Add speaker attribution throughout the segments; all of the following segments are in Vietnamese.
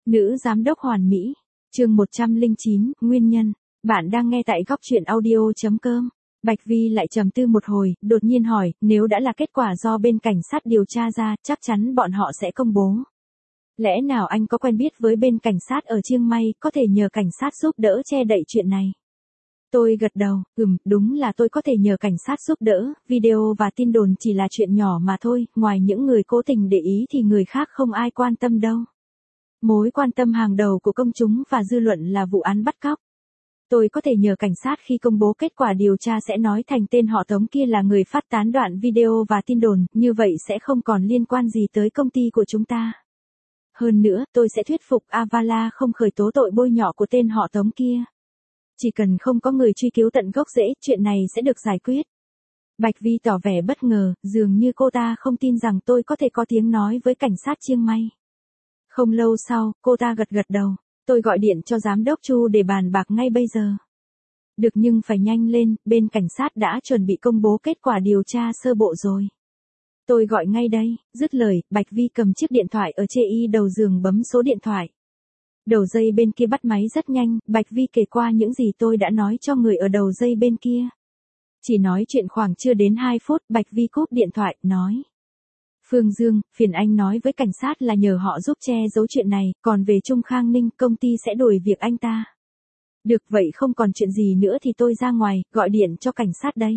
Speaker 1: Nữ giám đốc hoàn mỹ. Chương 109, nguyên nhân. Bạn đang nghe tại góc truyện audio.com. Bạch Vi lại trầm tư một hồi, đột nhiên hỏi, nếu đã là kết quả do bên cảnh sát điều tra ra, chắc chắn bọn họ sẽ công bố. Lẽ nào anh có quen biết với bên cảnh sát ở Chiang Mai, có thể nhờ cảnh sát giúp đỡ che đậy chuyện này? Tôi gật đầu, đúng là tôi có thể nhờ cảnh sát giúp đỡ, video và tin đồn chỉ là chuyện nhỏ mà thôi, ngoài những người cố tình để ý thì người khác không ai quan tâm đâu. Mối quan tâm hàng đầu của công chúng và dư luận là vụ án bắt cóc. Tôi có thể nhờ cảnh sát khi công bố kết quả điều tra sẽ nói thành tên họ Tống kia là người phát tán đoạn video và tin đồn, như vậy sẽ không còn liên quan gì tới công ty của chúng ta. Hơn nữa, tôi sẽ thuyết phục Avala không khởi tố tội bôi nhọ của tên họ Tống kia. Chỉ cần không có người truy cứu tận gốc rễ, chuyện này sẽ được giải quyết. Bạch Vi tỏ vẻ bất ngờ, dường như cô ta không tin rằng tôi có thể có tiếng nói với cảnh sát Chiang Mai. Không lâu sau, cô ta gật đầu. Tôi gọi điện cho giám đốc Chu để bàn bạc ngay bây giờ. Được, nhưng phải nhanh lên, bên cảnh sát đã chuẩn bị công bố kết quả điều tra sơ bộ rồi. Tôi gọi ngay đây. Dứt lời, Bạch Vi cầm chiếc điện thoại ở chê y đầu giường bấm số điện thoại. Đầu dây bên kia bắt máy rất nhanh, Bạch Vi kể qua những gì tôi đã nói cho người ở đầu dây bên kia. Chỉ nói chuyện khoảng chưa đến 2 phút, Bạch Vi cúp điện thoại, nói. Phương Dương, phiền anh nói với cảnh sát là nhờ họ giúp che giấu chuyện này, còn về Trung Khang Ninh, công ty sẽ đuổi việc anh ta. Được, vậy không còn chuyện gì nữa thì tôi ra ngoài, gọi điện cho cảnh sát đây.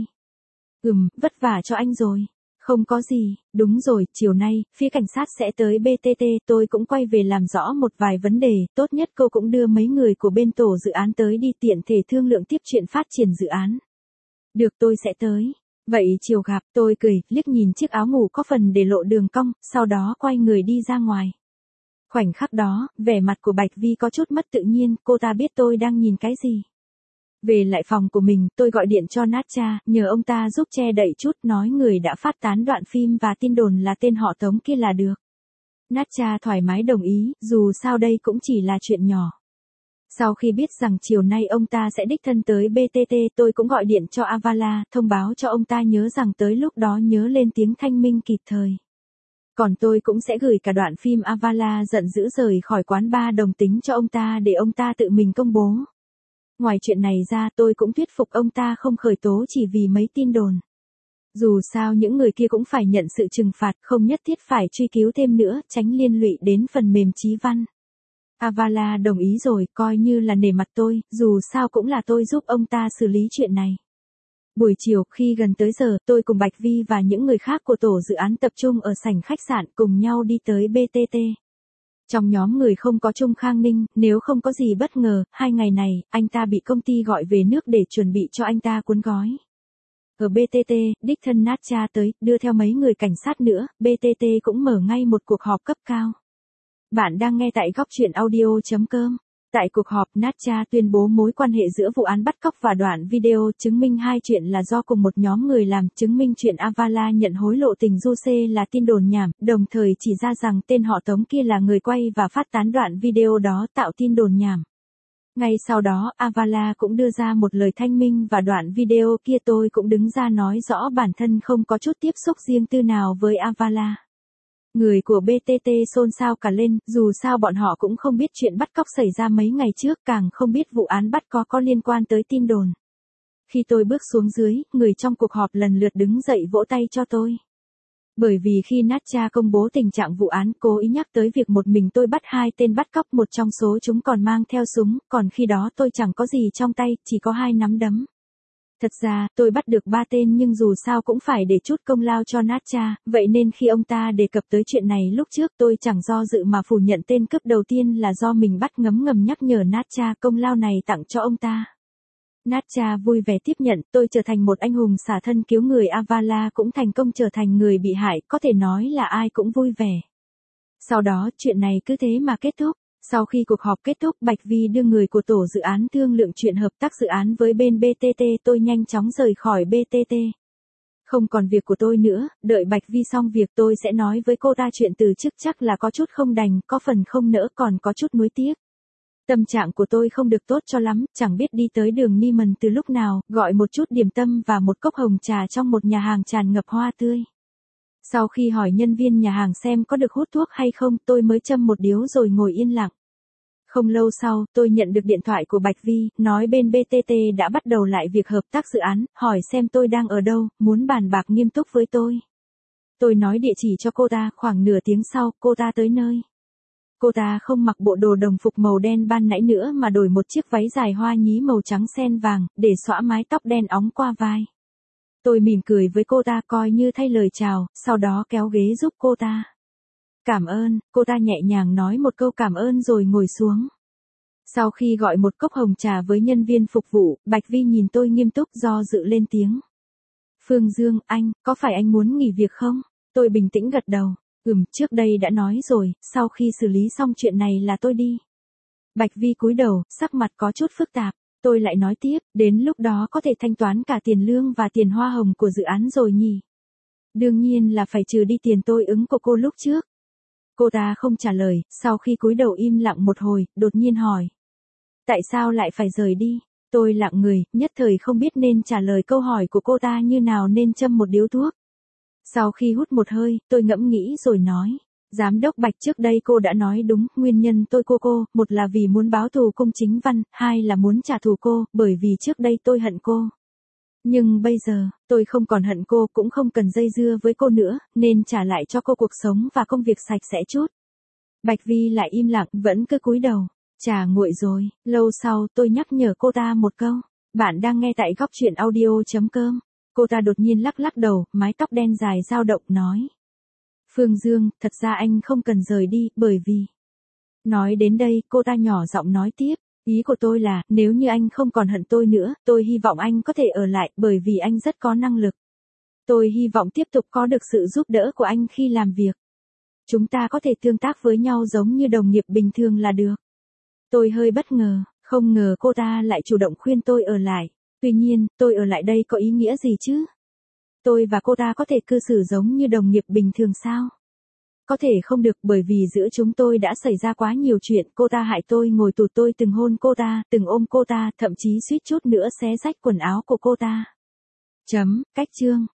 Speaker 1: Vất vả cho anh rồi. Không có gì, đúng rồi, chiều nay, phía cảnh sát sẽ tới BTT, tôi cũng quay về làm rõ một vài vấn đề, tốt nhất cô cũng đưa mấy người của bên tổ dự án tới đi, tiện thể thương lượng tiếp chuyện phát triển dự án. Được, tôi sẽ tới. Vậy chiều gặp. Tôi cười, liếc nhìn chiếc áo ngủ có phần để lộ đường cong, sau đó quay người đi ra ngoài. Khoảnh khắc đó, vẻ mặt của Bạch Vi có chút mất tự nhiên, cô ta biết tôi đang nhìn cái gì. Về lại phòng của mình, tôi gọi điện cho Natcha, nhờ ông ta giúp che đậy chút, nói người đã phát tán đoạn phim và tin đồn là tên họ Tống kia là được. Natcha thoải mái đồng ý, dù sao đây cũng chỉ là chuyện nhỏ. Sau khi biết rằng chiều nay ông ta sẽ đích thân tới BTT, tôi cũng gọi điện cho Avala, thông báo cho ông ta nhớ rằng tới lúc đó nhớ lên tiếng thanh minh kịp thời. Còn tôi cũng sẽ gửi cả đoạn phim Avala giận dữ rời khỏi quán bar đồng tính cho ông ta để ông ta tự mình công bố. Ngoài chuyện này ra, tôi cũng thuyết phục ông ta không khởi tố chỉ vì mấy tin đồn. Dù sao những người kia cũng phải nhận sự trừng phạt, không nhất thiết phải truy cứu thêm nữa, tránh liên lụy đến phần mềm chí văn. Avala đồng ý rồi, coi như là nể mặt tôi, dù sao cũng là tôi giúp ông ta xử lý chuyện này. Buổi chiều, khi gần tới giờ, tôi cùng Bạch Vi và những người khác của tổ dự án tập trung ở sảnh khách sạn cùng nhau đi tới BTT. Trong nhóm người không có Trung Khang Ninh, nếu không có gì bất ngờ, 2 ngày này, anh ta bị công ty gọi về nước để chuẩn bị cho anh ta cuốn gói. Ở BTT, đích thân Natcha tới, đưa theo mấy người cảnh sát nữa, BTT cũng mở ngay một cuộc họp cấp cao. Bạn đang nghe tại góc truyện audio.com. Tại cuộc họp, Natcha tuyên bố mối quan hệ giữa vụ án bắt cóc và đoạn video, chứng minh hai chuyện là do cùng một nhóm người làm, chứng minh chuyện Avala nhận hối lộ tình du xê là tin đồn nhảm, đồng thời chỉ ra rằng tên họ Tống kia là người quay và phát tán đoạn video đó tạo tin đồn nhảm. Ngay sau đó, Avala cũng đưa ra một lời thanh minh và đoạn video kia tôi cũng đứng ra nói rõ bản thân không có chút tiếp xúc riêng tư nào với Avala. Người của BTT xôn xao cả lên, dù sao bọn họ cũng không biết chuyện bắt cóc xảy ra mấy ngày trước, càng không biết vụ án bắt có liên quan tới tin đồn. Khi tôi bước xuống dưới, người trong cuộc họp lần lượt đứng dậy vỗ tay cho tôi. Bởi vì khi Natcha công bố tình trạng vụ án, cố ý nhắc tới việc một mình tôi bắt 2 tên bắt cóc, một trong số chúng còn mang theo súng, còn khi đó tôi chẳng có gì trong tay, chỉ có 2 nắm đấm. Thật ra, tôi bắt được 3 tên nhưng dù sao cũng phải để chút công lao cho Natcha, vậy nên khi ông ta đề cập tới chuyện này lúc trước tôi chẳng do dự mà phủ nhận tên cướp đầu tiên là do mình bắt, ngấm ngầm nhắc nhở Natcha công lao này tặng cho ông ta. Natcha vui vẻ tiếp nhận, tôi trở thành một anh hùng xả thân cứu người, Avala cũng thành công trở thành người bị hại, có thể nói là ai cũng vui vẻ. Sau đó, chuyện này cứ thế mà kết thúc. Sau khi cuộc họp kết thúc, Bạch Vi đưa người của tổ dự án thương lượng chuyện hợp tác dự án với bên BTT, tôi nhanh chóng rời khỏi BTT. Không còn việc của tôi nữa, đợi Bạch Vi xong việc tôi sẽ nói với cô ta chuyện từ chức, chắc là có chút không đành, có phần không nỡ, còn có chút nuối tiếc. Tâm trạng của tôi không được tốt cho lắm, chẳng biết đi tới đường Neiman từ lúc nào, gọi một chút điểm tâm và một cốc hồng trà trong một nhà hàng tràn ngập hoa tươi. Sau khi hỏi nhân viên nhà hàng xem có được hút thuốc hay không, tôi mới châm một điếu rồi ngồi yên lặng. Không lâu sau, tôi nhận được điện thoại của Bạch Vi, nói bên BTT đã bắt đầu lại việc hợp tác dự án, hỏi xem tôi đang ở đâu, muốn bàn bạc nghiêm túc với tôi. Tôi nói địa chỉ cho cô ta, khoảng nửa tiếng sau, cô ta tới nơi. Cô ta không mặc bộ đồ đồng phục màu đen ban nãy nữa mà đổi một chiếc váy dài hoa nhí màu trắng sen vàng, để xõa mái tóc đen óng qua vai. Tôi mỉm cười với cô ta coi như thay lời chào, sau đó kéo ghế giúp cô ta. Cảm ơn, cô ta nhẹ nhàng nói một câu cảm ơn rồi ngồi xuống. Sau khi gọi một cốc hồng trà với nhân viên phục vụ, Bạch Vi nhìn tôi nghiêm túc do dự lên tiếng. Phương Dương, có phải anh muốn nghỉ việc không? Tôi bình tĩnh gật đầu. Trước đây đã nói rồi, sau khi xử lý xong chuyện này là tôi đi. Bạch Vi cúi đầu, sắc mặt có chút phức tạp. Tôi lại nói tiếp, đến lúc đó có thể thanh toán cả tiền lương và tiền hoa hồng của dự án rồi nhỉ? Đương nhiên là phải trừ đi tiền tôi ứng của cô lúc trước. Cô ta không trả lời, sau khi cúi đầu im lặng một hồi, đột nhiên hỏi. Tại sao lại phải rời đi? Tôi lặng người, nhất thời không biết nên trả lời câu hỏi của cô ta như nào nên châm một điếu thuốc. Sau khi hút một hơi, tôi ngẫm nghĩ rồi nói. Giám đốc Bạch trước đây cô đã nói đúng, nguyên nhân tôi cô, một là vì muốn báo thù Cung Chính Văn, hai là muốn trả thù cô, bởi vì trước đây tôi hận cô. Nhưng bây giờ, tôi không còn hận cô cũng không cần dây dưa với cô nữa, nên trả lại cho cô cuộc sống và công việc sạch sẽ chút. Bạch Vi lại im lặng, vẫn cứ cúi đầu. Trà nguội rồi, lâu sau tôi nhắc nhở cô ta một câu. Bạn đang nghe tại góc truyện audio.com. Cô ta đột nhiên lắc đầu, mái tóc đen dài dao động nói. Phương Dương, thật ra anh không cần rời đi, bởi vì... Nói đến đây, cô ta nhỏ giọng nói tiếp. Ý của tôi là, nếu như anh không còn hận tôi nữa, tôi hy vọng anh có thể ở lại, bởi vì anh rất có năng lực. Tôi hy vọng tiếp tục có được sự giúp đỡ của anh khi làm việc. Chúng ta có thể tương tác với nhau giống như đồng nghiệp bình thường là được. Tôi hơi bất ngờ, không ngờ cô ta lại chủ động khuyên tôi ở lại. Tuy nhiên, tôi ở lại đây có ý nghĩa gì chứ? Tôi và cô ta có thể cư xử giống như đồng nghiệp bình thường sao? Có thể không được, bởi vì giữa chúng tôi đã xảy ra quá nhiều chuyện, cô ta hại tôi ngồi tù, tôi từng hôn cô ta, từng ôm cô ta, thậm chí suýt chút nữa xé rách quần áo của cô ta. Cách chương.